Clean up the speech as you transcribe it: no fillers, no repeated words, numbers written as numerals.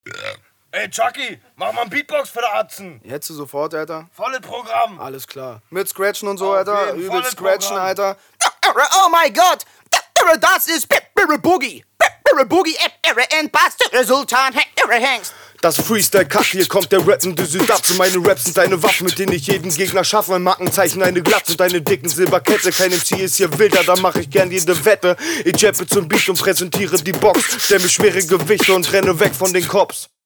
Ey, Chucky, mach mal ein Beatbox für den Atzen. Jetzt sofort, Alter. Volle Programm. Alles klar. Mit Scratchen und so, Auf Alter. jeden Übel Fall Scratchen, Programm. Alter. Oh mein Gott! Das ist Boogie. Boogie and Bastard Sultan Hengst. Das Freestyle-Cut, hier kommt der rappende Südapfel. Meine Raps sind eine Waffe, mit denen ich jeden Gegner schaffe. Mein Markenzeichen eine Glatze und eine dicken Silberkette. Kein MC ist hier wilder, da mach ich gern jede Wette. Ich jappe zum Beat und präsentiere die Box. Stell mir schwere Gewichte und renne weg von den Cops.